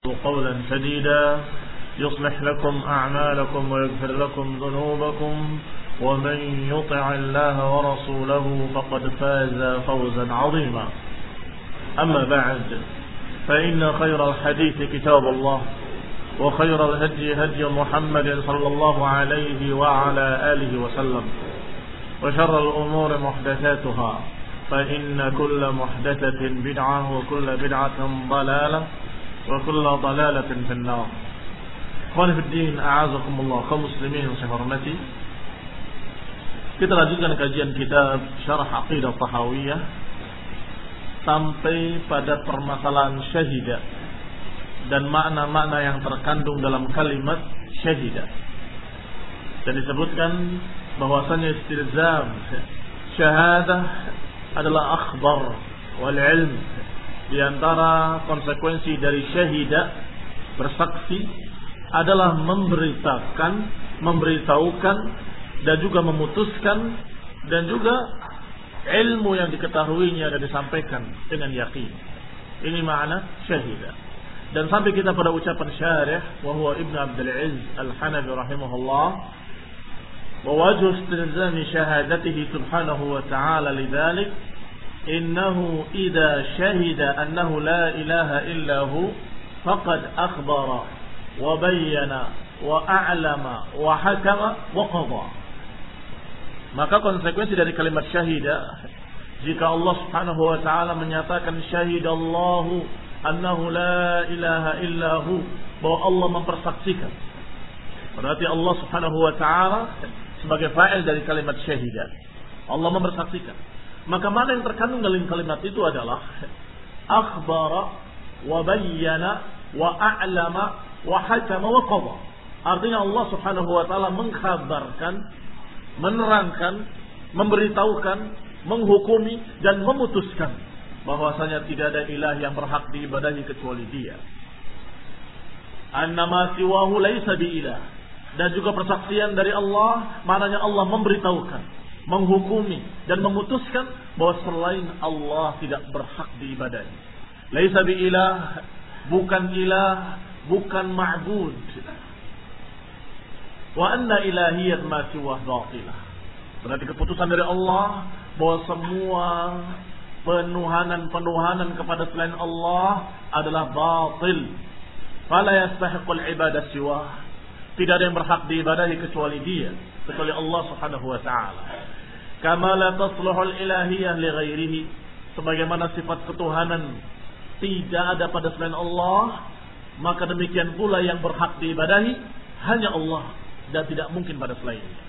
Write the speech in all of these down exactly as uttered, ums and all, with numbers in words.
قولا سديدا يصلح لكم أعمالكم ويغفر لكم ذنوبكم ومن يطع الله ورسوله فقد فاز فوزا عظيما. أما بعد، فإن خير الحديث كتاب الله، وخير الهدي هدي محمد صلى الله عليه وعلى آله وسلم، وشر الأمور محدثاتها، فإن كل محدثة بدعة وكل بدعة ضلالة وكل ضلالة في النار. Ikhwan fillah, a'azakumullah, kaum muslimin yang saya hormati. Kita lanjutkan kajian kitab Syarah Aqidah Tahawiyah sampai pada permasalahan syahidah dan makna-makna yang terkandung dalam kalimat syahidah. Dan disebutkan bahwasanya istilzam syahadah adalah akhbar wal ilm. Di antara konsekuensi dari syahidah, bersaksi, adalah memberitakan, memberitahukan dan juga memutuskan, dan juga ilmu yang diketahuinya dan disampaikan dengan yakin. Ini makna syahidah. Dan sampai kita pada ucapan syarih, wa huwa Ibn Abdul Aziz Al-Hanafi rahimahullah, wa wajhu istilzami syahadatihi subhanahu wa ta'ala lidzalik innahu idza syahida annahu la ilaha illa hu faqad akhbara wa bayyana wa a'lama wa hakama wa qada. Maka konsekuensi dari kalimat syahidah, jika Allah subhanahu wa ta'ala menyatakan syahidallahu annahu la ilaha illa hu, bahwa Allah mempersaksikan, berarti Allah subhanahu wa ta'ala sebagai fa'il dari kalimat syahidah, Allah mempersaksikan. Maka mana yang terkandung dalam kalimat itu adalah akhbara wa bayyana wa a'lama wa hakama wa qada. Artinya Allah subhanahu wa ta'ala mengkhabarkan, menerangkan, memberitahukan, menghukumi dan memutuskan bahwasanya tidak ada ilah yang berhak diibadahi kecuali Dia. Annama siwahu laisa biilah. Dan juga persaksian dari Allah, maknanya Allah memberitahukan, menghukumi dan memutuskan bahwa selain Allah tidak berhak diibadahi. Laisa biilah, bukan ilah, bukan ma'bud. Wa anna ilahiyat ma siwah batilah. Berarti keputusan dari Allah bahwa semua penuhanan-penuhanan kepada selain Allah adalah batil. Fala yastahiqul ibadah siwah. Tidak ada yang berhak diibadahi kecuali Dia, kecuali Allah subhanahu wa ta'ala. Kama la tasluhul ilahiyah li ghairihi. Sebagaimana sifat ketuhanan tidak ada pada selain Allah, maka demikian pula yang berhak diibadahi hanya Allah dan tidak mungkin pada selainnya.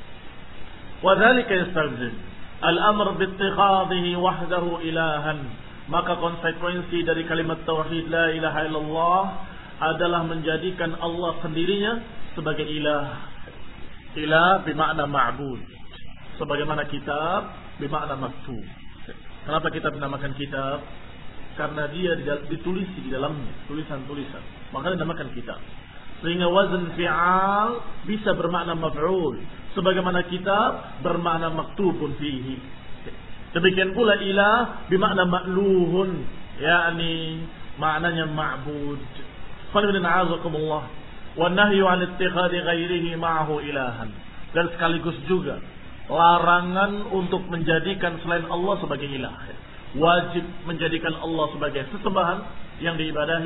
Wa dzalika yastalzim al-amr bi ittikhadhihi wahdahu ilahan. Maka konsekuensi dari kalimat tauhid la ilaha illallah adalah menjadikan Allah sendirinya sebagai ilah. Ilah bermakna ma'bud, sebagaimana kitab bermakna maktub. Kenapa kita dinamakan kitab? Karena dia ditulis di dalamnya tulisan-tulisan, maka dinamakan kitab. Sehingga wazn fi'al bisa bermakna maf'ul, sebagaimana kitab bermakna maktubun fihi. Demikian pula ilah bermakna ma'luhun, yakni maknanya ma'bud. Qul wa nahyu an ittikhadhi ghairihi ma'ahu ilahan. Dan sekaligus juga larangan untuk menjadikan selain Allah sebagai ilah. Wajib menjadikan Allah sebagai sesembahan yang diibadahi,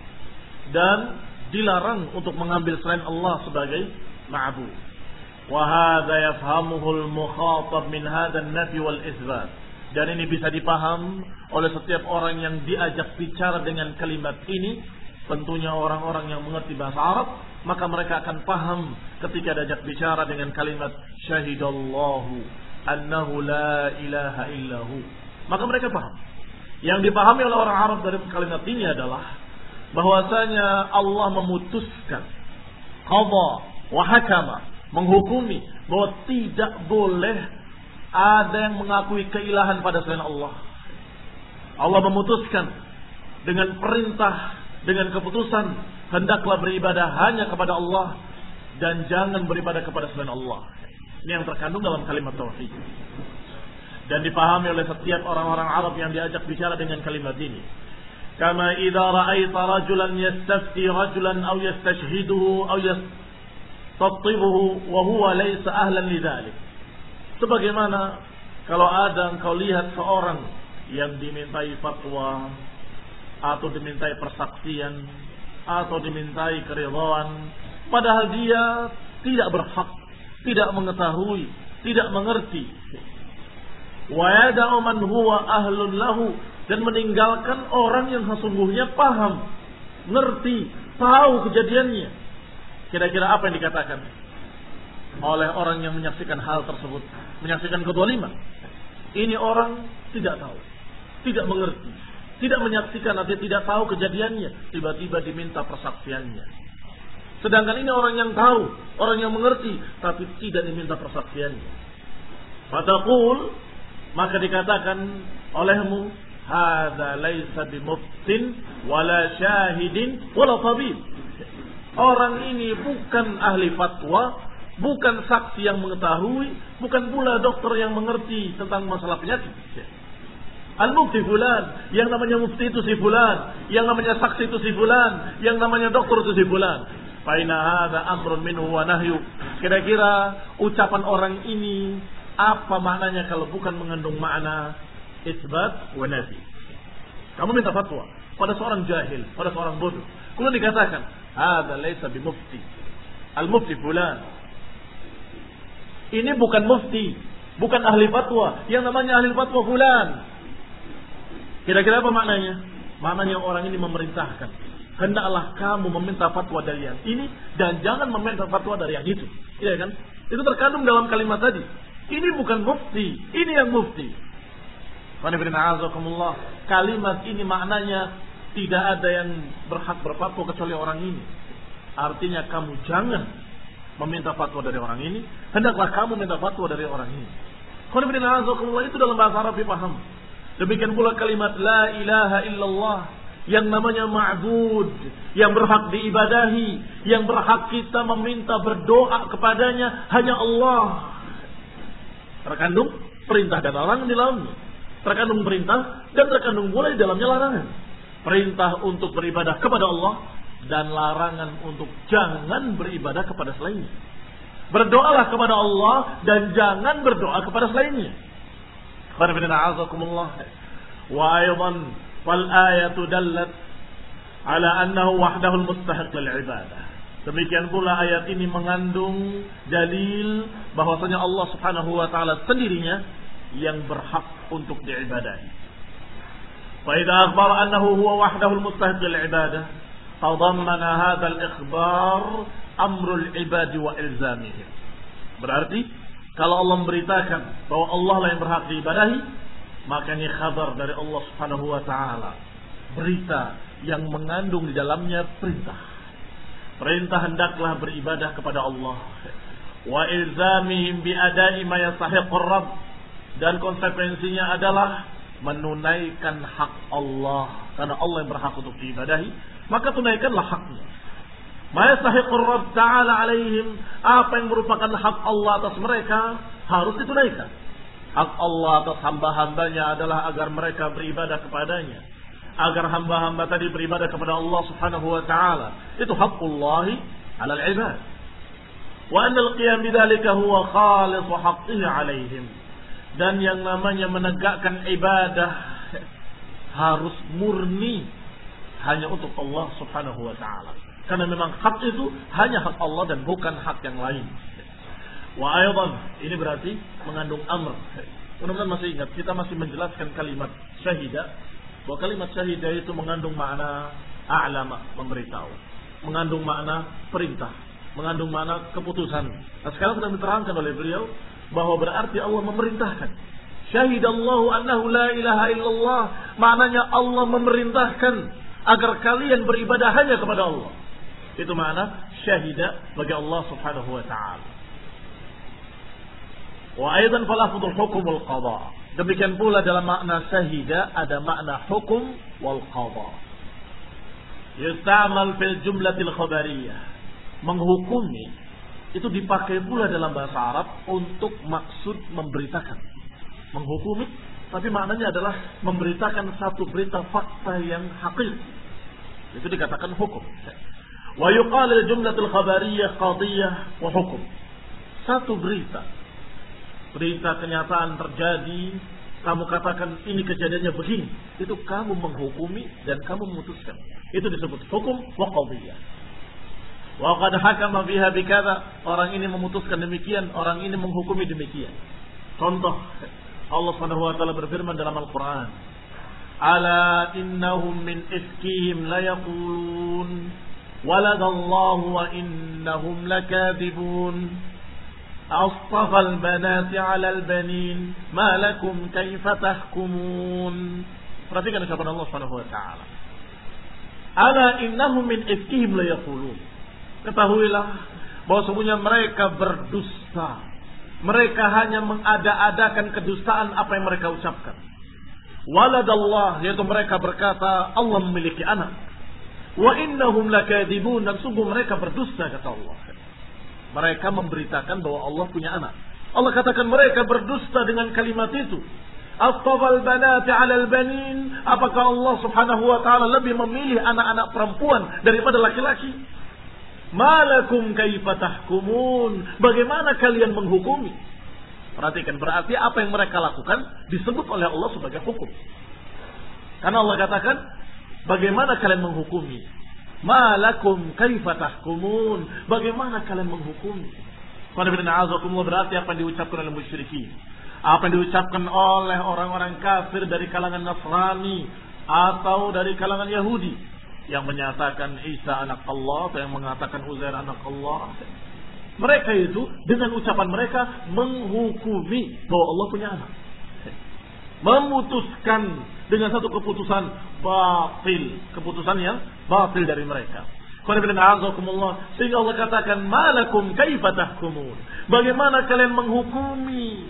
dan dilarang untuk mengambil selain Allah sebagai ma'bud. Wa hadza yafhamuhu al-mukhatab min hadha an-nafi wal itsbat. Dan ini bisa dipaham oleh setiap orang yang diajak bicara dengan kalimat ini. Tentunya orang-orang yang mengerti bahasa Arab, maka mereka akan paham ketika diajak bicara dengan kalimat syahidallahu annahu la ilaha illahu. Maka mereka paham. Yang dipahami oleh orang Arab dari kalimat ini adalah bahwasanya Allah memutuskan, qada wa hakama, menghukumi bahwa tidak boleh ada yang mengakui keilahan pada selain Allah. Allah memutuskan dengan perintah, dengan keputusan, hendaklah beribadah hanya kepada Allah dan jangan beribadah kepada selain Allah. Ini yang terkandung dalam kalimat tauhid. Dan dipahami oleh setiap orang-orang Arab yang diajak bicara dengan kalimat ini. Kama idza ra'aita rajulan yastafti rajulan aw yastashhiduhu aw yastattibuhu wa huwa laysa ahlan lidzalik. Sebagaimana kalau ada engkau lihat seorang yang dimintai fatwa atau dimintai persaksian atau dimintai keridhaan, padahal dia tidak berhak, tidak mengetahui, tidak mengerti. Wa yada'u man huwa ahlun lahu, dan meninggalkan orang yang sesungguhnya paham, ngerti, tahu kejadiannya. Kira-kira apa yang dikatakan oleh orang yang menyaksikan hal tersebut, menyaksikan kedzaliman? Ini orang tidak tahu, tidak mengerti, tidak menyaksikan atau tidak tahu kejadiannya, tiba-tiba diminta persaksiannya. Sedangkan ini orang yang tahu, orang yang mengerti, tapi tidak diminta persaksiannya. Fataqul, maka dikatakan olehmu, hadza laisa bimuftin wala syahidin wala tabib. Orang ini bukan ahli fatwa, bukan saksi yang mengetahui, bukan pula dokter yang mengerti tentang masalah penyakit. Al-mufti fulan, yang namanya mufti itu si fulan, yang namanya saksi itu si fulan, yang namanya dokter itu si fulan. Fa inna hadza amrun minhu wa nahyu. Kira-kira ucapan orang ini apa maknanya kalau bukan mengandung makna isbat wa nafi? Kamu minta fatwa pada seorang jahil, pada seorang bodoh, kemudian dikatakan hadza laisa bimufti, al-mufti fulan. Ini bukan mufti, bukan ahli fatwa, yang namanya ahli fatwa fulan. Kira-kira apa maknanya? Maknanya orang ini memerintahkan, hendaklah kamu meminta fatwa dari yang ini dan jangan meminta fatwa dari yang itu. Iya kan? Itu terkandung dalam kalimat tadi. Ini bukan mufti, ini yang mufti. Kalimat ini maknanya tidak ada yang berhak berfatwa kecuali orang ini. Artinya kamu jangan meminta fatwa dari orang ini, hendaklah kamu minta fatwa dari orang ini. Itu dalam bahasa Arab dipaham. Demikian pula kalimat la ilaha illallah, yang namanya ma'bud, yang berhak diibadahi, yang berhak kita meminta berdoa kepadanya hanya Allah. Terkandung perintah dan larangan di dalamnya. Terkandung perintah dan terkandung pula di dalamnya larangan. Perintah untuk beribadah kepada Allah dan larangan untuk jangan beribadah kepada selainnya. Berdoalah kepada Allah dan jangan berdoa kepada selainnya. Wa aydan fal ayatu dallat ala annahu wahdahu al-mustahiq lil ibadah. Demikian pula ayat ini mengandung dalil bahwasanya Allah Subhanahu wa taala sendirinya yang berhak untuk diibadahi. Fa idza akhbara annahu huwa wahdahu al-mustahiq lil ibadah, tadammana hadha al-ikhbar amru al-ibadi wa ilzamihim. Berarti kalau Allah memberitakan bahwa Allah lah yang berhak diibadahi, maka ini khabar dari Allah Subhanahu wa taala, berita yang mengandung di dalamnya perintah. Perintah hendaklah beribadah kepada Allah. Wa ilzamihim bi ada'i ma yastahiqur rabb, dan konsekuensinya adalah menunaikan hak Allah, karena Allah yang berhak untuk diibadahi, maka tunaikanlah haknya. Ma yastahiqur rabb ta'ala alaihim, apa yang merupakan hak Allah atas mereka harus ditunaikan. Hak Allah atas hamba-hambanya adalah agar mereka beribadah kepadanya, agar hamba-hamba tadi beribadah kepada Allah Subhanahu wa taala. Itu haqqullahi 'alal 'ibad. Wa anna al-qiyam bidzalika huwa khalis haqqihi 'alaihim. Dan yang namanya menegakkan ibadah harus murni hanya untuk Allah Subhanahu wa taala. Karena memang hak itu hanya hak Allah dan bukan hak yang lain. Wa aydan, ini berarti mengandung amr. Mudah-mudahan masih ingat, kita masih menjelaskan kalimat syahidah, bahwa kalimat syahidah itu mengandung makna a'lama, memberitahu, mengandung makna perintah, mengandung makna keputusan. Nah, sekarang sudah diterangkan oleh beliau bahwa berarti Allah memerintahkan. Syahidallahu annahu la ilaha illallah, maknanya Allah memerintahkan agar kalian beribadah hanya kepada Allah. Itu makna syahidah bagi Allah Subhanahu wa taala. Wa aidan falafdul hukmul qada. Demikian pula dalam makna syahidah ada makna hukum wal qada. Yustamal fil jumlatil khabariyah. Menghukumi itu dipakai pula dalam bahasa Arab untuk maksud memberitakan. Menghukumi tapi maknanya adalah memberitakan satu berita fakta yang hakiki. Itu dikatakan hukum. Wa yuqal al-jumlatul khabariyah qadiyah wa hukum. Satu berita, berita kenyataan terjadi, kamu katakan ini kejadiannya begini, itu kamu menghukumi dan kamu memutuskan. Itu disebut hukum wa qadiyah. Wa qad hakama biha bikadza, orang ini memutuskan demikian, orang ini menghukumi demikian. Contoh, Allah Subhanahu wa taala berfirman dalam Al-Qur'an, "Ala innahum min ifkihim la yaqulun waladallahu wa innahum lakadzibun." أصطفى البنات على البنين ما لكم كيف تحكمون. Perhatikan ucapan Allah Subhanahu wa taala. Ala innahum min ifkihim la yaqulun. Ketahuilah bahwa sesungguhnya mereka berdusta. Mereka hanya mengada-adakan kedustaan apa yang mereka ucapkan. Waladallah, yaitu mereka berkata Allah memiliki anak. Wa innahum lakadzibun, dan sungguh mereka berdusta kata Allah. Mereka memberitakan bahwa Allah punya anak. Allah katakan mereka berdusta dengan kalimat itu. Astafal banati 'alal banin. Apakah Allah Subhanahu wa taala lebih memilih anak-anak perempuan daripada laki-laki? Malakum kaifa tahkumun? Bagaimana kalian menghukumi? Perhatikan, berarti apa yang mereka lakukan disebut oleh Allah sebagai hukum. Karena Allah katakan, bagaimana kalian menghukumi? Malakum kaifa tahkumun? Bagaimana kalian menghukumi? Berarti apa yang diucapkan oleh musyrikin, apa yang diucapkan oleh orang-orang kafir dari kalangan Nasrani atau dari kalangan Yahudi yang menyatakan Isa anak Allah atau yang mengatakan Uzair anak Allah. Mereka itu dengan ucapan mereka menghukumi bahwa Allah punya anak, memutuskan dengan satu keputusan batil, keputusan yang batil dari mereka. Sehingga Allah katakan, malakum kaifa tahkumun? Bagaimana kalian menghukumi?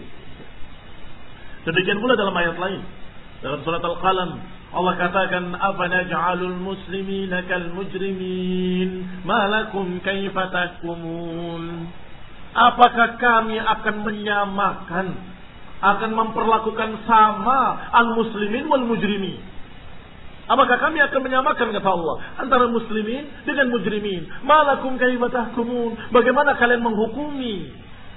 Demikian pula dalam ayat lain, dalam surat Al-Qalam, Allah katakan, afanaj'alul muslimina kal mujrimin? Malakum kaifa tahkumun? Apakah kami akan menyamakan, akan memperlakukan sama al-muslimin wal mujrimin? Apakah kami akan menyamakan, kata Allah, antara muslimin dengan mujrimin? Malakum kaifa tahkumun? Bagaimana kalian menghukumi?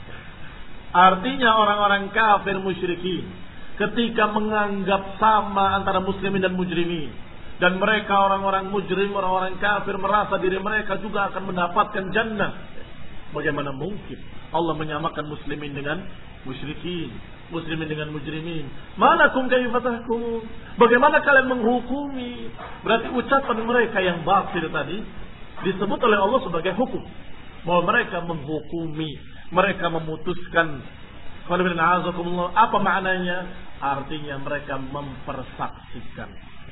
Artinya orang-orang kafir musyrikin ketika menganggap sama antara muslimin dan mujrimin, dan mereka orang-orang mujrim, orang-orang kafir merasa diri mereka juga akan mendapatkan jannah, bagaimana mungkin Allah menyamakan muslimin dengan musyrikin, muslimin dengan mujrimin? Malakum kaifa tahkumun? Bagaimana kalian menghukumi? Berarti ucapan mereka yang batil tadi disebut oleh Allah sebagai hukum, bahwa mereka menghukumi, mereka memutuskan. Apa maknanya? Artinya mereka mempersaksikan.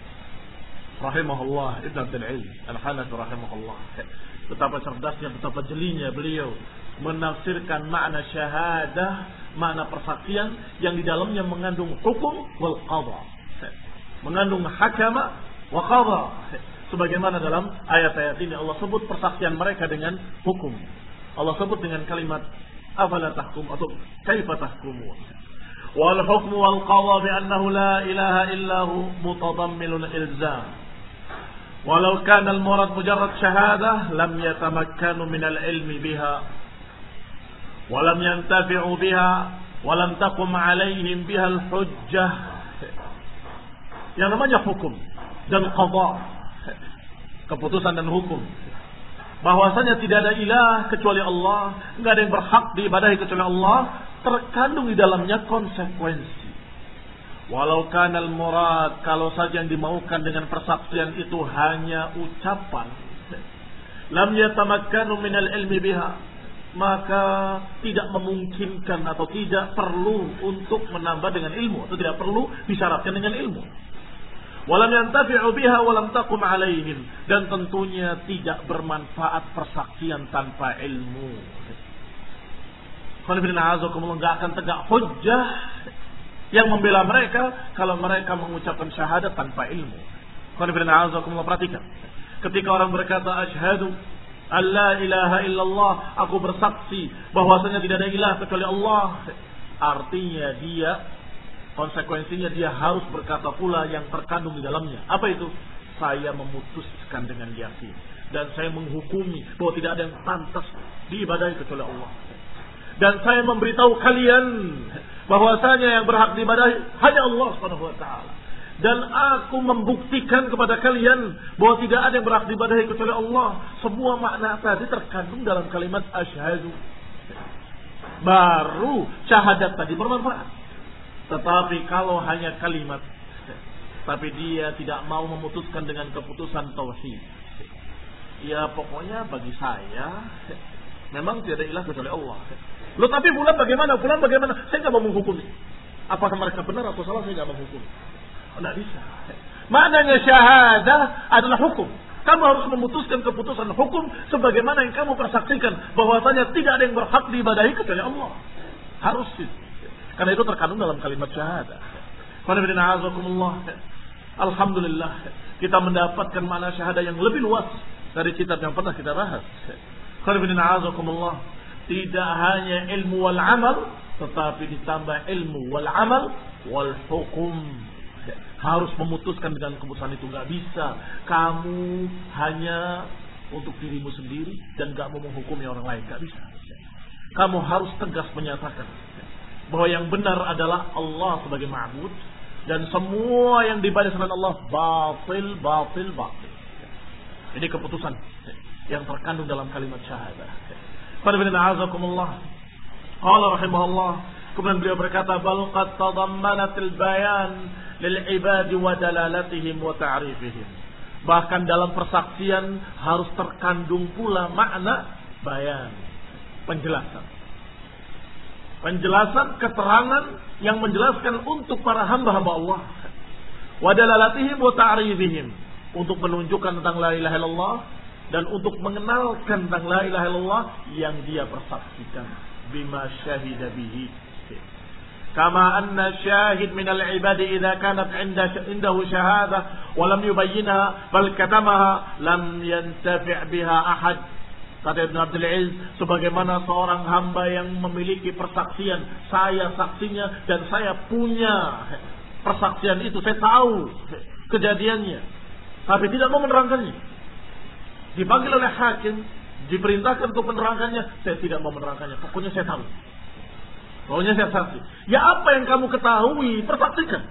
Rahimahullah Ibn Abdul Ilm Al-Hanafi rahimahullah. Betapa cerdasnya, betapa jelinya beliau menafsirkan makna syahadah, makna persaksian yang di dalamnya mengandung hukum wal qadha, mengandung hakama wa qadha. Sebagaimana dalam ayat-ayat ini Allah sebut persaksian mereka dengan hukum. Allah sebut dengan kalimat afala tahkum atau kaifa tahkumun. Wal hukmu wal qadha bi annahu la ilaha illa hu mutadammilun ilzam. Walau kana al murad mujarrad syahadah lam yatamakkanu min al ilmi biha wa lam yantafi'u biha wa lam taqum alaihim biha al hujjah. Yang namanya hukum dan qadha, keputusan dan hukum, bahwasanya tidak ada ilah kecuali Allah, enggak ada yang berhak diibadahi kecuali Allah, terkandung di dalamnya konsekuensi. Walau kanal murad, kalau saja yang dimaukan dengan persaksian itu hanya ucapan, lam yatamakkanu minal ilmi biha, maka tidak memungkinkan atau tidak perlu untuk menambah dengan ilmu, atau tidak perlu disyaratkan dengan ilmu. Walam yantafi'u biha walam taqum alaihim, dan tentunya tidak bermanfaat persaksian tanpa ilmu. Kalau enggak akan tegak hujjah yang membela mereka kalau mereka mengucapkan syahadat tanpa ilmu. Kalau perhatikan, ketika orang berkata asyhadu alla ilaha illallah, aku bersaksi bahwasanya tidak ada ilah kecuali Allah, artinya dia konsekuensinya dia harus berkata pula yang terkandung di dalamnya. Apa itu? Saya memutuskan dengan yakin dan saya menghukumi bahwa tidak ada yang pantas diibadahi kecuali Allah. Dan saya memberitahu kalian bahwasanya yang berhak diibadahi hanya Allah Subhanahu wa taala. Dan aku membuktikan kepada kalian bahwa tidak ada yang berhak diibadahi kecuali Allah. Semua makna tadi terkandung dalam kalimat asyhadu. Baru syahadat tadi bermanfaat. Tetapi kalau hanya kalimat, tapi dia tidak mau memutuskan dengan keputusan tauhid, ya pokoknya bagi saya memang tidak ada ilah kecuali Allah. Loh tapi bulan bagaimana? Bulan bagaimana? Saya nggak mau menghukumi. Apakah mereka benar atau salah? Saya nggak mau menghukumi. Tidak bisa. Maknanya syahadah adalah hukum. Kamu harus memutuskan keputusan hukum sebagaimana yang kamu persaksikan bahwasanya tidak ada yang berhak diibadahi kecuali Allah. Harus itu. Karena itu terkandung dalam kalimat syahadah. Alhamdulillah kita mendapatkan makna syahadah yang lebih luas dari kitab yang pernah kita bahas. Tidak hanya ilmu wal amal, tetapi ditambah ilmu wal amal wal hukum. Harus memutuskan dengan keputusan itu. Gak bisa kamu hanya untuk dirimu sendiri dan gak mau menghukumi orang lain. Gak bisa. Kamu harus tegas menyatakan bahwa yang benar adalah Allah sebagai ma'bud, dan semua yang diibadahi selain Allah batil, batil, batil. Ini keputusan yang terkandung dalam kalimat syahadah. Qala rahimahullah, kemudian beliau berkata, bal qad tadammanatil bayan lil ibadi wa dalalatihim wa ta'rifihim. Bahkan dalam persaksian harus terkandung pula makna bayan, penjelasan. Penjelasan, keterangan yang menjelaskan untuk para hamba-hamba Allah. Wa dalalatihim wa ta'rifihim, untuk menunjukkan tentang la ilaha illallah dan untuk mengenalkan tentang la ilaha illallah yang dia persaksikan. Bima syahida bihi. Kama anna syahid minal ibadi idza kanat indahu syahadah wa lam yubayyinha bal katamaha lam yantafi' biha ahad. Kata Ibn Abdul Aziz, sebagaimana seorang hamba yang memiliki persaksian, saya saksinya dan saya punya persaksian itu, saya tahu kejadiannya, tapi tidak mau menerangkannya. Dipanggil oleh hakim, diperintahkan untuk menerangkannya, saya tidak mau menerangkannya. Pokoknya saya tahu. Pokoknya saya saksi. Ya apa yang kamu ketahui, persaksikan.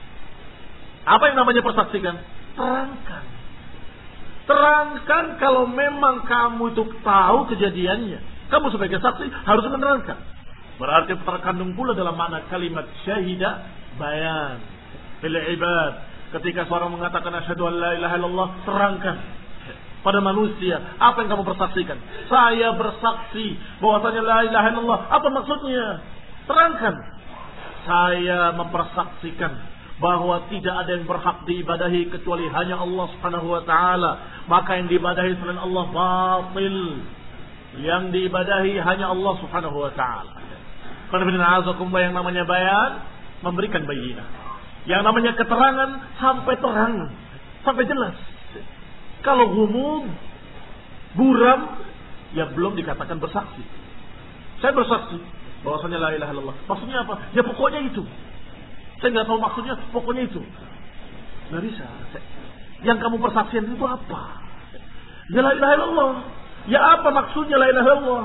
Apa yang namanya persaksikan? Terangkan. Terangkan kalau memang kamu itu tahu kejadiannya. Kamu sebagai saksi harus menerangkan. Berarti terkandung pula dalam makna kalimat syahidah bayan bil ibad. Ketika seorang mengatakan asyhadu an la ilaha illallah, terangkan pada manusia apa yang kamu persaksikan. Saya bersaksi bahwasanya la ilaha illallah. Apa maksudnya? Terangkan. Saya mempersaksikan bahwa tidak ada yang berhak diibadahi kecuali hanya Allah Subhanahu wa taala. Maka yang diibadahi selain Allah batil. Yang diibadahi hanya Allah Subhanahu wa taala. Karena yang namanya bayan, memberikan bayinah. Yang namanya keterangan sampai terang, sampai jelas. Kalau gumum, buram, ya belum dikatakan bersaksi. Saya bersaksi bahwasanya la ilaha illallah. Maksudnya apa? Ya pokoknya itu. Saya nggak tahu maksudnya, pokoknya itu. Nggak bisa. Yang kamu persaksian itu apa? Ya la ilaha illallah. Ya apa maksudnya la ilaha illallah?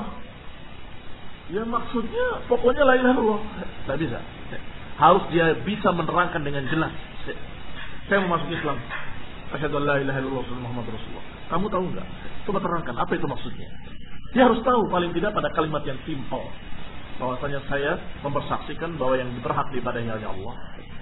Ya maksudnya pokoknya la ilaha illallah. Nggak bisa. Harus dia bisa menerangkan dengan jelas. Saya mau masuk Islam. Asyhadu an la ilaha illallah Muhammad Rasulullah. Kamu tahu nggak? Coba terangkan apa itu maksudnya. Dia harus tahu paling tidak pada kalimat yang simpel. Bahwasanya saya mempersaksikan bahwa yang berhak diibadahi hanya Allah,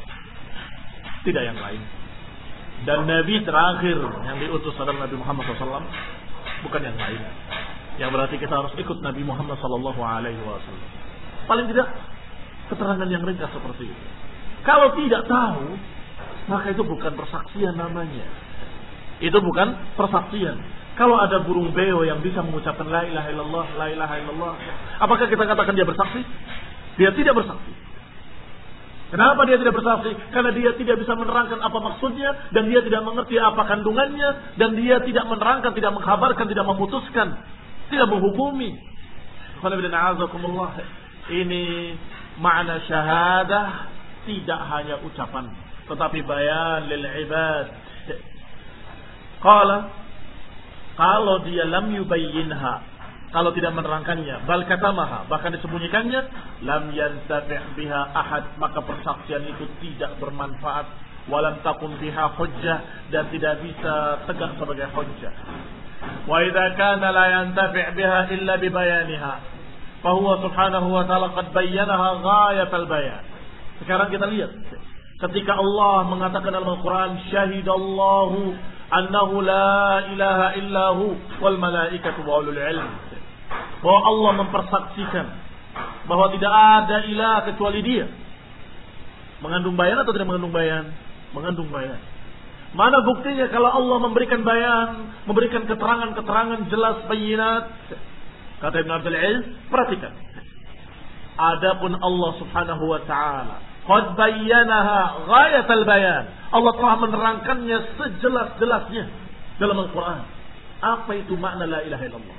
tidak yang lain. Dan Nabi terakhir yang diutus adalah Nabi Muhammad shallallahu alaihi wasallam, bukan yang lain. Yang berarti kita harus ikut Nabi Muhammad shallallahu alaihi wasallam. Paling tidak keterangan yang ringkas seperti itu. Kalau tidak tahu, maka itu bukan persaksian namanya. Itu bukan persaksian. Kalau ada burung beo yang bisa mengucapkan la ilaha illallah, la ilaha illallah, apakah kita katakan dia bersaksi? Dia tidak bersaksi. Kenapa dia tidak bersaksi? Karena dia tidak bisa menerangkan apa maksudnya, dan dia tidak mengerti apa kandungannya, dan dia tidak menerangkan, tidak mengkhabarkan, tidak memutuskan, tidak menghukumi. Ini makna syahadah tidak hanya ucapan, tetapi bayan lil ibad. Qala, kalau dia lam yubayyinha, kalau tidak menerangkannya, bal katamaha, bahkan disembunyikannya, lam yantafi' biha ahad, maka persaksian itu tidak bermanfaat, walam takun biha hujjah, dan tidak bisa tegak sebagai hujjah. Wa idza kana la yantafi' biha illa bi bayaniha, fa huwa subhanahu wa ta'ala qad bayyanaha ghayatal bayan. Sekarang kita lihat ketika Allah mengatakan dalam Al-Qur'an, syahidallahu annahu la ilaha illahu wal malaikatu wa ulul ilm, bahwa Allah mempersaksikan bahwa tidak ada ilah kecuali Dia. Mengandung bayan atau tidak mengandung bayan? Mengandung bayan. Mana buktinya kalau Allah memberikan bayan, memberikan keterangan-keterangan jelas, bayinat? Kata Ibn Abdul Aziz, perhatikan. Adapun Allah Subhanahu wa ta'ala qad bayyanaha ghayatal bayan, Allah telah menerangkannya sejelas-jelasnya dalam Al-Quran. Apa itu makna la ilaha illallah?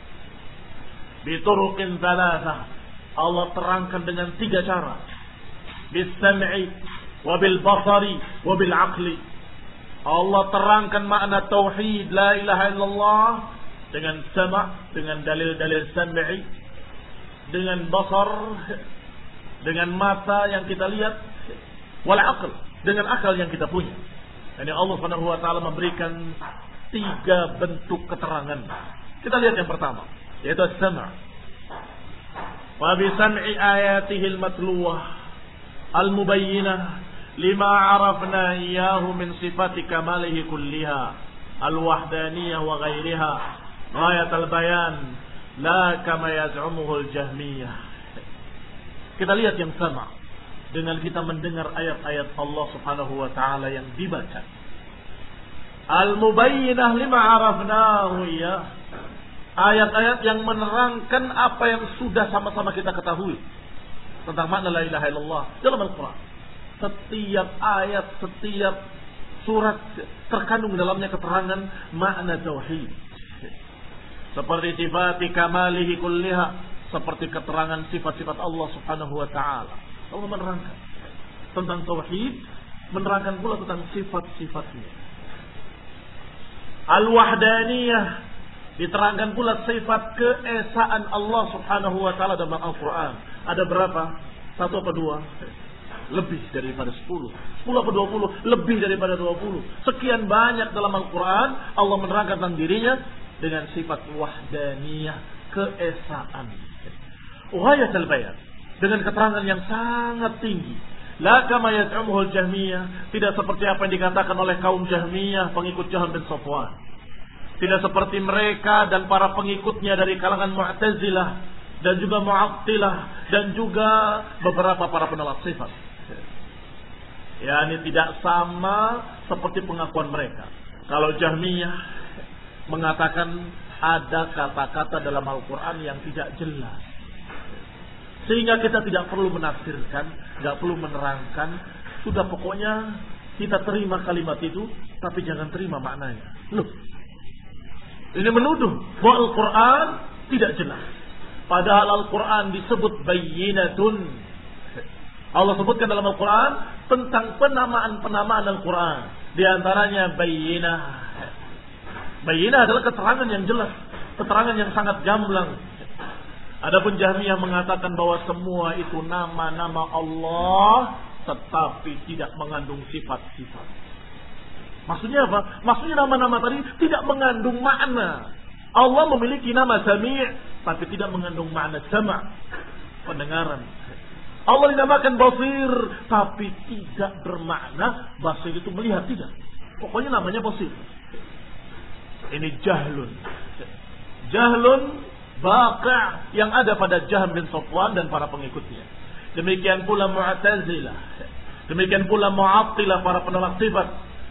Bituruqin thalatha, Allah terangkan dengan tiga cara. Bis-sam'i, wabil basari, wabil aqli. Allah terangkan makna tauhid la ilaha illallah dengan sama', dengan dalil-dalil sam'i, dengan basar, dengan mata yang kita lihat, wal aql, dengan akal yang kita punya. Jadi Allah Subhanahu wa taala memberikan tiga bentuk keterangan. Kita lihat yang pertama, yaitu as-sam'. Wa bi sam'i ayatihi al-matluwah al-mubayyinah lima 'arafna iyyahu min sifati kamalihi kulliha al-wahdaniyah wa ghairiha ghayat al-bayan la kama yaz'umuhu al-jahmiyah. Kita lihat yang sama dengan kita mendengar ayat-ayat Allah Subhanahu wa taala yang dibaca. Al-mubayyinah lima 'arafnahu ya. Ayat-ayat yang menerangkan apa yang sudah sama-sama kita ketahui tentang makna la ilaha illallah dalam Al-Qur'an. Setiap ayat, setiap surat terkandung dalamnya keterangan makna tauhid. Seperti sifat kamalihi kulliha, seperti keterangan sifat-sifat Allah Subhanahu wa taala. Allah menerangkan tentang tauhid, menerangkan pula tentang sifat-sifatnya. Al-wahdaniyah, diterangkan pula sifat keesaan Allah Subhanahu wa taala dalam Al-Qur'an. Ada berapa? Satu apa dua? Lebih daripada sepuluh. Sepuluh apa dua puluh? Lebih daripada dua puluh. Sekian banyak dalam Al-Quran Allah menerangkan tentang dirinya dengan sifat wahdaniyah, keesaan. Ghayatul bayan, dengan keterangan yang sangat tinggi. La kama yaz'umuhu al-Jahmiyah, tidak seperti apa yang dikatakan oleh kaum Jahmiyah, pengikut Jahm bin Safwan. Tidak seperti mereka dan para pengikutnya dari kalangan Mu'tazilah dan juga Mu'attilah dan juga beberapa para penolak sifat. Ya, ini tidak sama seperti pengakuan mereka. Kalau Jahmiyah mengatakan ada kata-kata dalam Al-Quran yang tidak jelas, sehingga kita tidak perlu menafsirkan, tidak perlu menerangkan. Sudah pokoknya kita terima kalimat itu, tapi jangan terima maknanya. Loh, ini menuduh bahwa Al-Quran tidak jelas. Padahal Al-Quran disebut bayyinatun. Allah sebutkan dalam Al-Quran tentang penamaan-penamaan Al-Quran. Di antaranya bayyinah. Bayyinah adalah keterangan yang jelas, keterangan yang sangat gamblang. Adapun Jahmiyah mengatakan bahwa semua itu nama-nama Allah, tetapi tidak mengandung sifat-sifat. Maksudnya apa? Maksudnya nama-nama tadi tidak mengandung makna. Allah memiliki nama Sami', tapi tidak mengandung makna sama', pendengaran. Allah dinamakan Basir, tapi tidak bermakna Basir itu melihat, tidak. Pokoknya namanya Basir. Ini jahlun. Jahlun baqi' yang ada pada Jahm bin Safwan dan para pengikutnya. Demikian pula Mu'tazilah. Demikian pula Mu'attilah, para penolak sifat.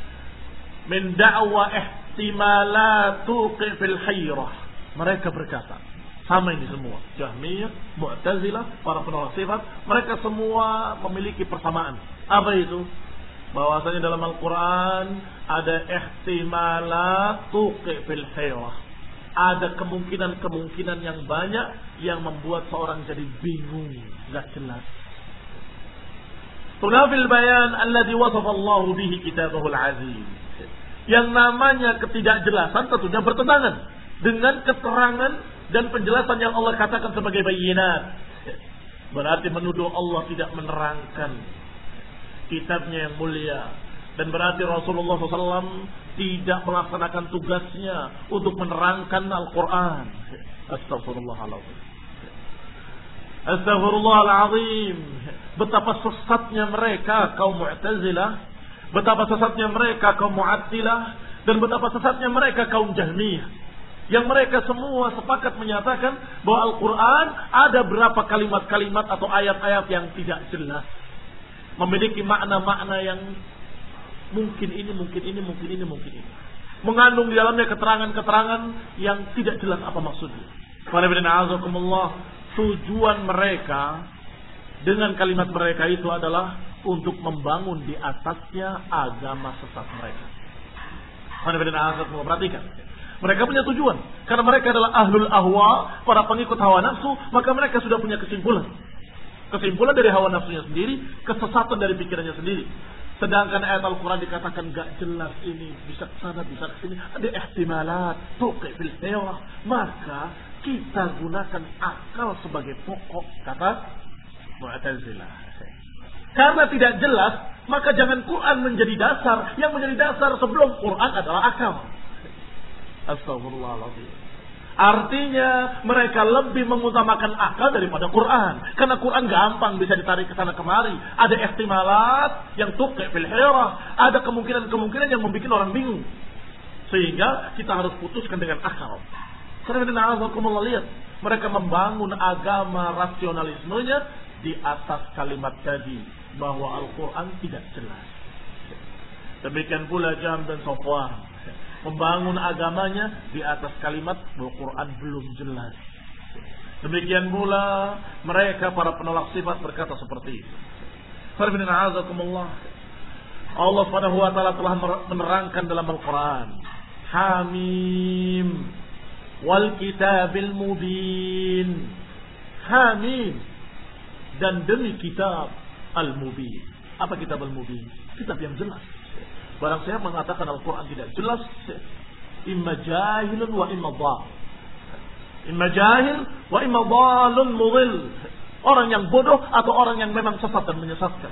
Min da'wa ihtimalat tuqi fil hayrah. Mereka berkata, sama ini semua, Jahmiyah, Mu'tazilah, para penolak sifat, mereka semua memiliki persamaan. Apa itu? Bahwasanya dalam Al-Quran ada ihtimalat tuqi fil hayrah. Ada kemungkinan-kemungkinan yang banyak yang membuat seorang jadi bingung, gak jelas. Tunafil bayan alladhi wasafa Allah bihi kitabahul aziz. Yang namanya ketidakjelasan tentunya bertentangan dengan keterangan dan penjelasan yang Allah katakan sebagai bayinat. Berarti menuduh Allah tidak menerangkan kitabnya yang mulia. Dan berarti Rasulullah shallallahu alaihi wasallam tidak melaksanakan tugasnya untuk menerangkan Al-Quran. Astagfirullahaladzim. Astagfirullahaladzim. Betapa sesatnya mereka kaum Mu'tazilah, betapa sesatnya mereka kaum Mu'attilah, dan betapa sesatnya mereka kaum Jahmiyah. Yang mereka semua sepakat menyatakan bahwa Al-Quran ada berapa kalimat-kalimat atau ayat-ayat yang tidak jelas, memiliki makna-makna yang mungkin ini, mungkin ini, mungkin ini, mungkin ini, mengandung di dalamnya keterangan-keterangan yang tidak jelas apa maksudnya. Tujuan mereka dengan kalimat mereka itu adalah untuk membangun di atasnya agama sesat mereka. Perhatikan, mereka punya tujuan karena mereka adalah ahlul ahwa, para pengikut hawa nafsu, maka mereka sudah punya kesimpulan. Kesimpulan dari hawa nafsunya sendiri, kesesatan dari pikirannya sendiri. Sedangkan ayat Al-Quran dikatakan gak jelas, ini bisa ke sana, bisa ke sini, ada ihtimalat, tuqi fil hewah. Maka kita gunakan akal sebagai pokok, kata Mu'tazilah. Karena tidak jelas, maka jangan Quran menjadi dasar. Yang menjadi dasar sebelum Quran adalah akal. Astagfirullahaladzim. Artinya mereka lebih mengutamakan akal daripada Quran. Karena Quran gampang bisa ditarik ke sana kemari. Ada ihtimalat yang tuqi fil hirah. Ada kemungkinan-kemungkinan yang membuat orang bingung. Sehingga kita harus putuskan dengan akal. Karena lihat, mereka membangun agama rasionalismenya di atas kalimat tadi, bahwa Al-Quran tidak jelas. Demikian pula Jahm dan Safwan membangun agamanya di atas kalimat bahwa Quran belum jelas. Demikian pula mereka para penolak sifat berkata seperti itu. Allah Subhanahu wa taala telah menerangkan dalam Al-Quran, Hamim wal kitabil mubin. Hamim, dan demi kitab al-mubin. Apa kitab al-mubin? Kitab yang jelas. Barang siapa mengatakan Al-Quran tidak jelas, imma jahilun wa imma dhal. Imma jahil wa imma dhalun mudhil. Orang yang bodoh atau orang yang memang sesat dan menyesatkan.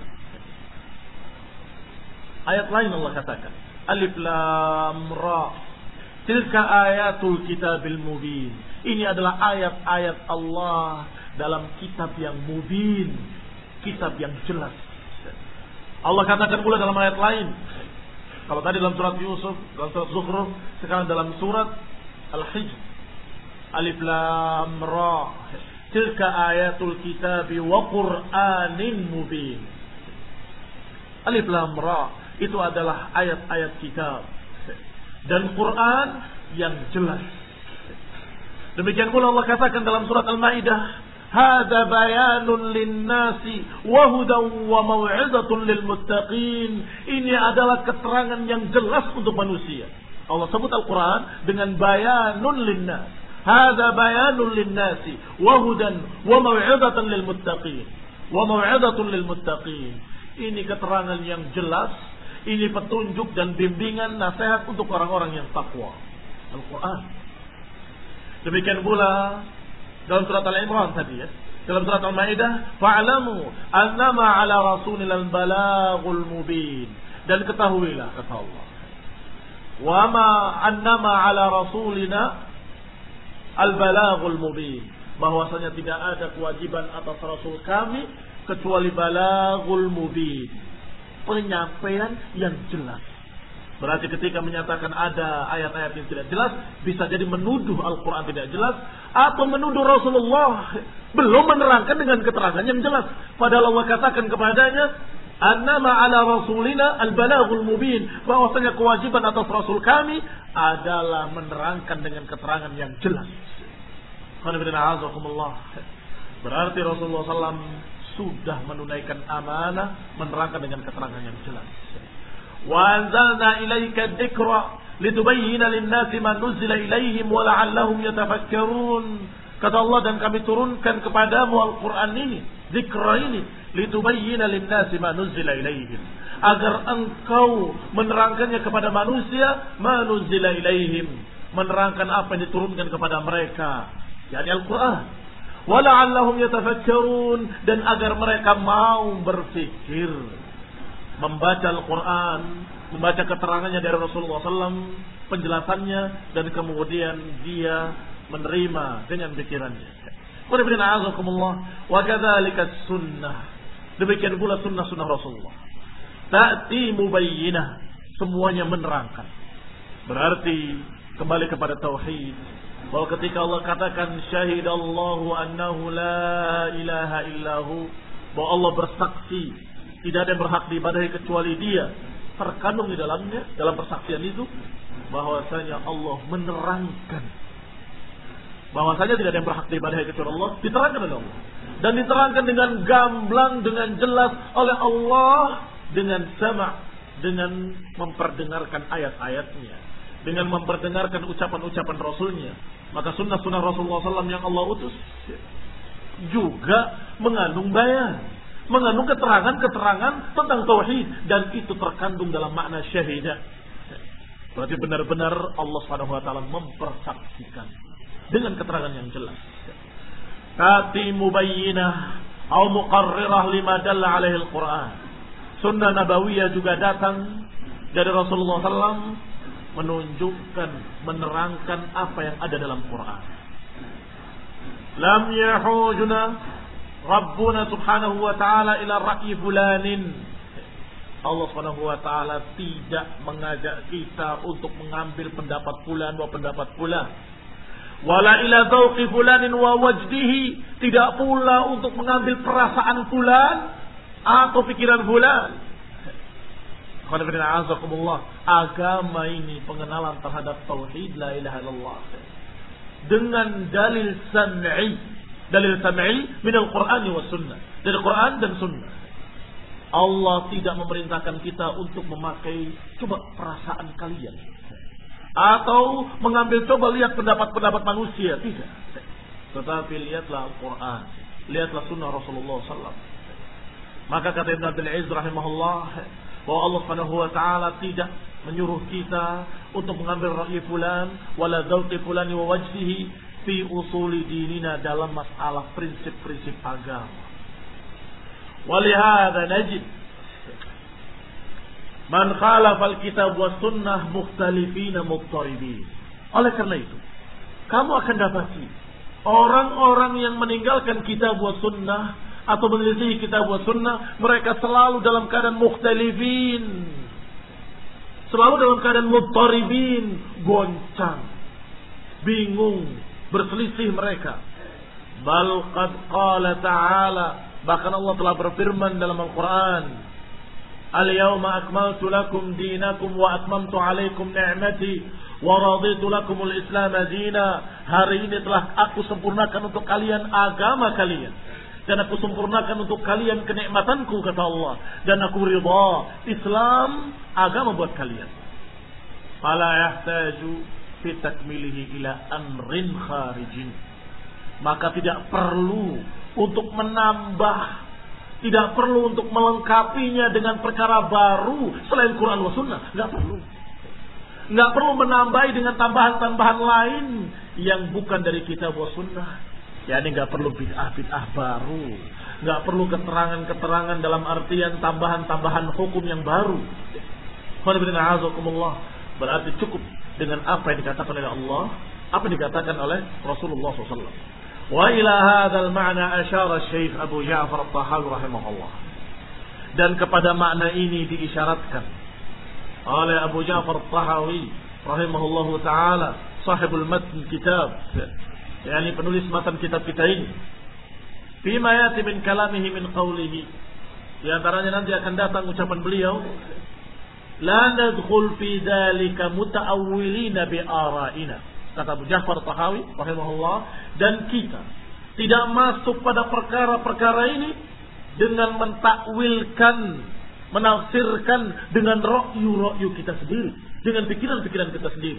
Ayat lain Allah katakan, Alif Lam Ra, tilka ayatul kitabil mubin. Ini adalah ayat-ayat Allah dalam kitab yang mubin, kitab yang jelas. Allah katakan pula dalam ayat lain, kalau tadi dalam surat Yusuf, dalam surat Zukhruf, sekarang dalam surat Al-Hijr, Alif Lam Ra, tilka ayatul kitabi wa Qur'anin mubin. Alif Lam Ra itu adalah ayat-ayat kitab dan Quran yang jelas. Demikian pula Allah katakan dalam surat Al-Maidah, hada bayanun linnasi wa hudan wa mau'izatun lil muttaqin. Ini adalah keterangan yang jelas untuk manusia. Allah sebut Al-Quran dengan bayanun linnas. Hada bayanun linnasi wa hudan wa mau'izatun lil muttaqin. Wa mau'izatun lil muttaqin. Ini keterangan yang jelas, ini petunjuk dan bimbingan nasihat untuk orang-orang yang takwa. Al-Quran. Demikian pula dalam surat Al-Imran tadi ya. Dalam surat Al-Maidah, fa'lamu annama 'ala rasulina al-balaghul mubin. Dan ketahuilah kata Allah, wa ma annama 'ala rasulina al-balaghul mubin. Bahwasanya tidak ada kewajiban atas rasul kami kecuali balaghul mubin, penyampaian yang jelas. Berarti ketika menyatakan ada ayat-ayat yang tidak jelas, bisa jadi menuduh Al-Quran tidak jelas, atau menuduh Rasulullah belum menerangkan dengan keterangan yang jelas. Padahal Allah katakan kepadanya, annama ala rasulina al-balaghul mubin, bahwasanya kewajiban atas Rasul kami adalah menerangkan dengan keterangan yang jelas. Berarti Rasulullah shallallahu alaihi wasallam sudah menunaikan amanah, menerangkan dengan keterangan yang jelas. Wa anzalna ilaika dzikra litubayyana lin-nasi ma nuzila ilaihim wa la'allahum yatafakkarun. Kata Allah, dan kami turunkan kepadamu Al-Quran ini, zikra ini, litubayyina lin-nasi ma nuzila ilaihim, agar engkau menerangkannya kepada manusia, ma nuzila ilaihim, menerangkan apa yang diturunkan kepada mereka, yakni Al-Quran. Wala'allahum yatafakkarun, dan agar mereka mau berfikir. Membaca Al-Quran, membaca keterangannya dari Rasulullah shallallahu alaihi wasallam, penjelasannya, dan kemudian dia menerima dengan pikirannya. Wa kadzalika sunnah, demikian pula sunnah-sunnah Rasulullah. Ta'ti mubayyinah, semuanya menerangkan. Berarti kembali kepada tauhid, bahwa ketika Allah katakan syahidallahu annahu la ilaha illahu, bahwa Allah bersaksi tidak ada yang berhak diibadahi kecuali Dia, terkandung di dalamnya, dalam persaksian itu, bahwasanya Allah menerangkan bahwasanya tidak ada yang berhak diibadahi kecuali Allah, diterangkan oleh Allah, dan diterangkan dengan gamblang, dengan jelas oleh Allah, dengan sama', dengan memperdengarkan ayat-ayatnya, dengan memperdengarkan ucapan-ucapan Rasulnya. Maka sunnah-sunnah Rasulullah shallallahu alaihi wasallam yang Allah utus juga mengandung bayan, mengandung keterangan-keterangan tentang tauhid, dan itu terkandung dalam makna syahidah. Berarti benar-benar Allah Subhanahu wa taala mempersaksikan dengan keterangan yang jelas. Tati mubayyinah atau muqarrirah lima dalla alaihi al-Quran. Sunnah nabawiyah juga datang dari Rasulullah shallallahu alaihi wasallam, menunjukkan, menerangkan apa yang ada dalam Quran. Lam yahujuna Rabbuna subhanahu wa ta'ala ila ra'yi fulanin. Allah subhanahu wa ta'ala tidak mengajak kita untuk mengambil pendapat fulan wa pendapat fulan. Wala ila dzauqi fulanin wa wajdihi, tidak pula untuk mengambil perasaan fulan atau pikiran fulan. Agama ini pengenalan terhadap tauhid la ilaha illallah dengan dalil sam'i, dalil sam'i min al-Qur'an wa sunnah, dari Quran dan sunnah. Allah tidak memerintahkan kita untuk memakai coba perasaan kalian atau mengambil coba lihat pendapat-pendapat manusia, tidak. Tetapi lihatlah Al-Quran, lihatlah sunnah Rasulullah sallallahu alaihi wasallam. Maka kata Ibn Abdul Aziz rahimahullah, bahwa Allah Subhanahu wa taala tidak menyuruh kita untuk mengambil ra'yi fulan wala dzauqi fulan wa wajhihi fi usuli dinina, dalam masalah prinsip-prinsip agama. Walihada najid man khalafa al-kitab was sunnah mukhtalifina muttaribin. Oleh karena itu, kamu akan dapati orang-orang yang meninggalkan kitab was sunnah atau menyelisih kitab wa sunnah, mereka selalu dalam keadaan mukhtalifin, selalu dalam keadaan muttaribin, goncang, bingung, berselisih mereka. Bal qad qala ta'ala, bahkan Allah telah berfirman dalam Al-Quran, al-yawma akmaltu lakum dinakum wa atmamtu alaikum ni'mati wa raditu lakumul islam dina. Hari ini telah aku sempurnakan untuk kalian agama kalian, dan aku sempurnakan untuk kalian kenikmatanku, kata Allah, dan aku ridha Islam agama buat kalian. Fala yahtaju fi takmilihi ila amrin kharijin, maka tidak perlu untuk menambah, tidak perlu untuk melengkapinya dengan perkara baru selain Quran wa sunnah. Enggak perlu. Enggak perlu menambahi dengan tambahan-tambahan lain yang bukan dari kitab wa sunnah. Ya, ini nggak perlu bid'ah-bid'ah baru, nggak perlu keterangan-keterangan dalam artian tambahan-tambahan hukum yang baru. Berarti cukup dengan apa yang dikatakan oleh Allah, apa yang dikatakan oleh Rasulullah shallallahu alaihi wasallam. Wa ila hadzal ma'na asyara Syekh Abu Ja'far At-Tahawi rahimahullah. Dan kepada makna ini diisyaratkan oleh Abu Ja'far At-Tahawi rahimahullahu taala, sahibul matn kitab, yakni penulis matan kitab kita ini, fima yati min kalamihi min qawlihi, di antaranya nanti akan datang ucapan beliau, la nadkhul fi dzalika mutaawwilina bi ara'ina, kata Abu Ja'far Tahawi rahimahullah, dan kita tidak masuk pada perkara-perkara ini dengan mentakwilkan, menafsirkan dengan ra'yu-ra'yu kita sendiri, dengan pikiran-pikiran kita sendiri.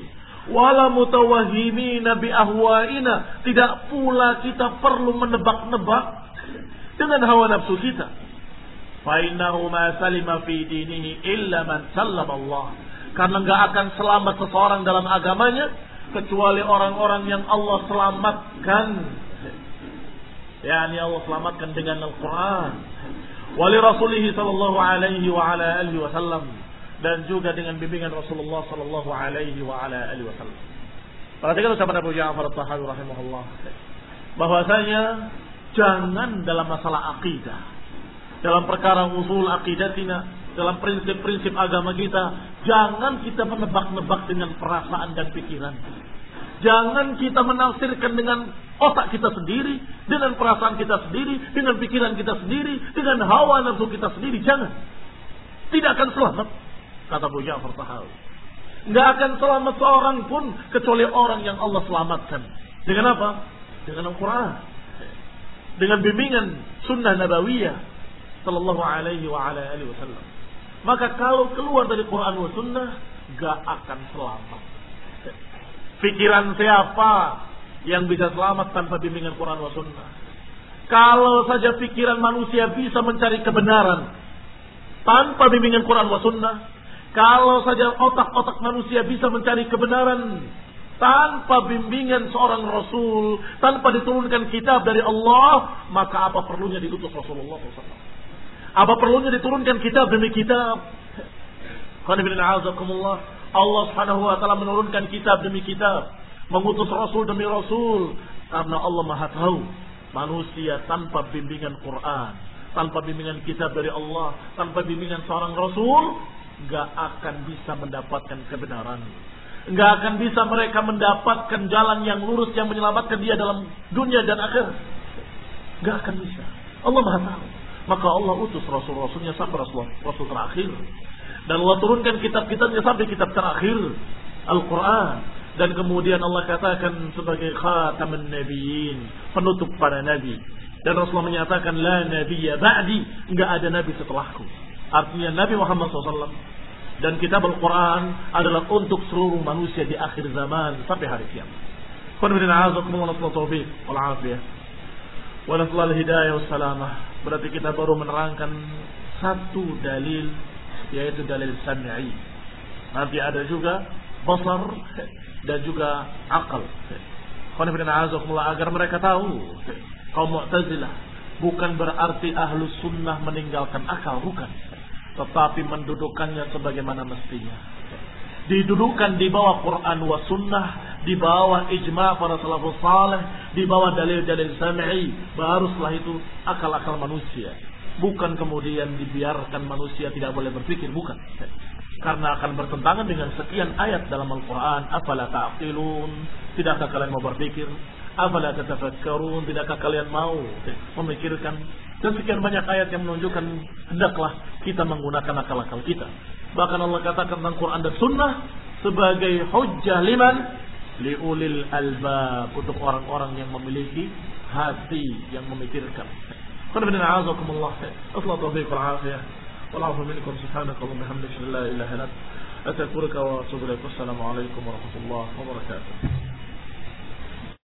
Wala mutawahhimina bi ahwaina, tidak pula kita perlu menebak-nebak dengan hawa nafsu kita. Fa innahu ma salima fi dinihi illa man sallama Allah. Karena enggak akan selamat seseorang dalam agamanya kecuali orang-orang yang Allah selamatkan. yakni Allah selamatkan dengan Al-Quran. Wali Rasulih sallallahu alaihi wa ala alihi wasallam, dan juga dengan bimbingan Rasulullah sallallahu alaihi wa ala alihi wasallam. Perhatikan ucapan Abu Ja'far At-Tahawi rahimahullah, bahwasanya jangan dalam masalah akidah, dalam perkara usul akidatina, dalam prinsip-prinsip agama kita, jangan kita menebak-nebak dengan perasaan dan pikiran. Jangan kita menafsirkan dengan otak kita sendiri, dengan perasaan kita sendiri, dengan pikiran kita sendiri, dengan hawa nafsu kita sendiri. Jangan. Tidak akan selamat, kata Abu Ja'far Tahawi. Tidak akan selamat seorang pun kecuali orang yang Allah selamatkan. Dengan apa? Dengan Al-Quran, dengan bimbingan sunnah nabawiyah sallallahu alaihi wa ala alihi wasallam. Maka kalau keluar dari Quran wa sunnah, gak akan selamat. Pikiran siapa yang bisa selamat tanpa bimbingan Quran wa sunnah? Kalau saja pikiran manusia bisa mencari kebenaran tanpa bimbingan Quran wa sunnah, kalau saja otak-otak manusia bisa mencari kebenaran tanpa bimbingan seorang Rasul, tanpa diturunkan kitab dari Allah, maka apa perlunya diutus Rasulullah shallallahu alaihi wasallam? Apa perlunya diturunkan kitab demi kitab? Allah subhanahu wa ta'ala menurunkan kitab demi kitab, mengutus Rasul demi Rasul, karena Allah maha tahu manusia tanpa bimbingan Quran, tanpa bimbingan kitab dari Allah, tanpa bimbingan seorang Rasul, gak akan bisa mendapatkan kebenaran. Gak akan bisa mereka mendapatkan jalan yang lurus yang menyelamatkan dia dalam dunia dan akhirat. Gak akan bisa. Allah maha tahu. Maka Allah utus Rasul-Rasulnya sampai Rasul, Rasul terakhir. Dan Allah turunkan kitab-kitabnya sampai kitab terakhir, Al-Quran. Dan kemudian Allah katakan sebagai khataman nabiyyin, penutup para nabi. Dan Rasulullah menyatakan, la nabiyya ba'di, enggak ada nabi setelahku. Artinya Nabi Muhammad shallallahu alaihi wasallam dan kitab Al-Quran adalah untuk seluruh manusia di akhir zaman sampai hari kiamat. Berarti kita baru menerangkan satu dalil, yaitu dalil sam'i. Nanti ada juga basar dan juga akal. Agar mereka tahu, kaum Mu'tazilah bukan berarti ahlus sunnah meninggalkan akal, bukan, tetapi mendudukkannya sebagaimana mestinya. Didudukkan di bawah Quran wa sunnah, di bawah ijma' para salafus salih, di bawah dalil-dalil sam'i. Baru setelah itu akal-akal manusia. Bukan kemudian dibiarkan manusia tidak boleh berpikir, bukan. Karena akan bertentangan dengan sekian ayat dalam Al-Quran. Afala ta'qilun, tidakkah kalian mau berpikir? Afala tatafakkarun, tidakkah kalian mau memikirkan? Dan sekian banyak ayat yang menunjukkan hendaklah kita menggunakan akal-akal kita. Bahkan Allah katakan tentang Quran dan Sunnah sebagai hujjah liman, liulil albab, untuk orang-orang yang memiliki hati yang memikirkan. Qanibina a'azakumullah. Asla tawfiq wal-afiyah. Wal'afu minkum subhanakallahumma bihamdika la ilaha illa anta astaghfiruka wa atubu ilaik. Wassalamu alaikum warahmatullahi wabarakatuh.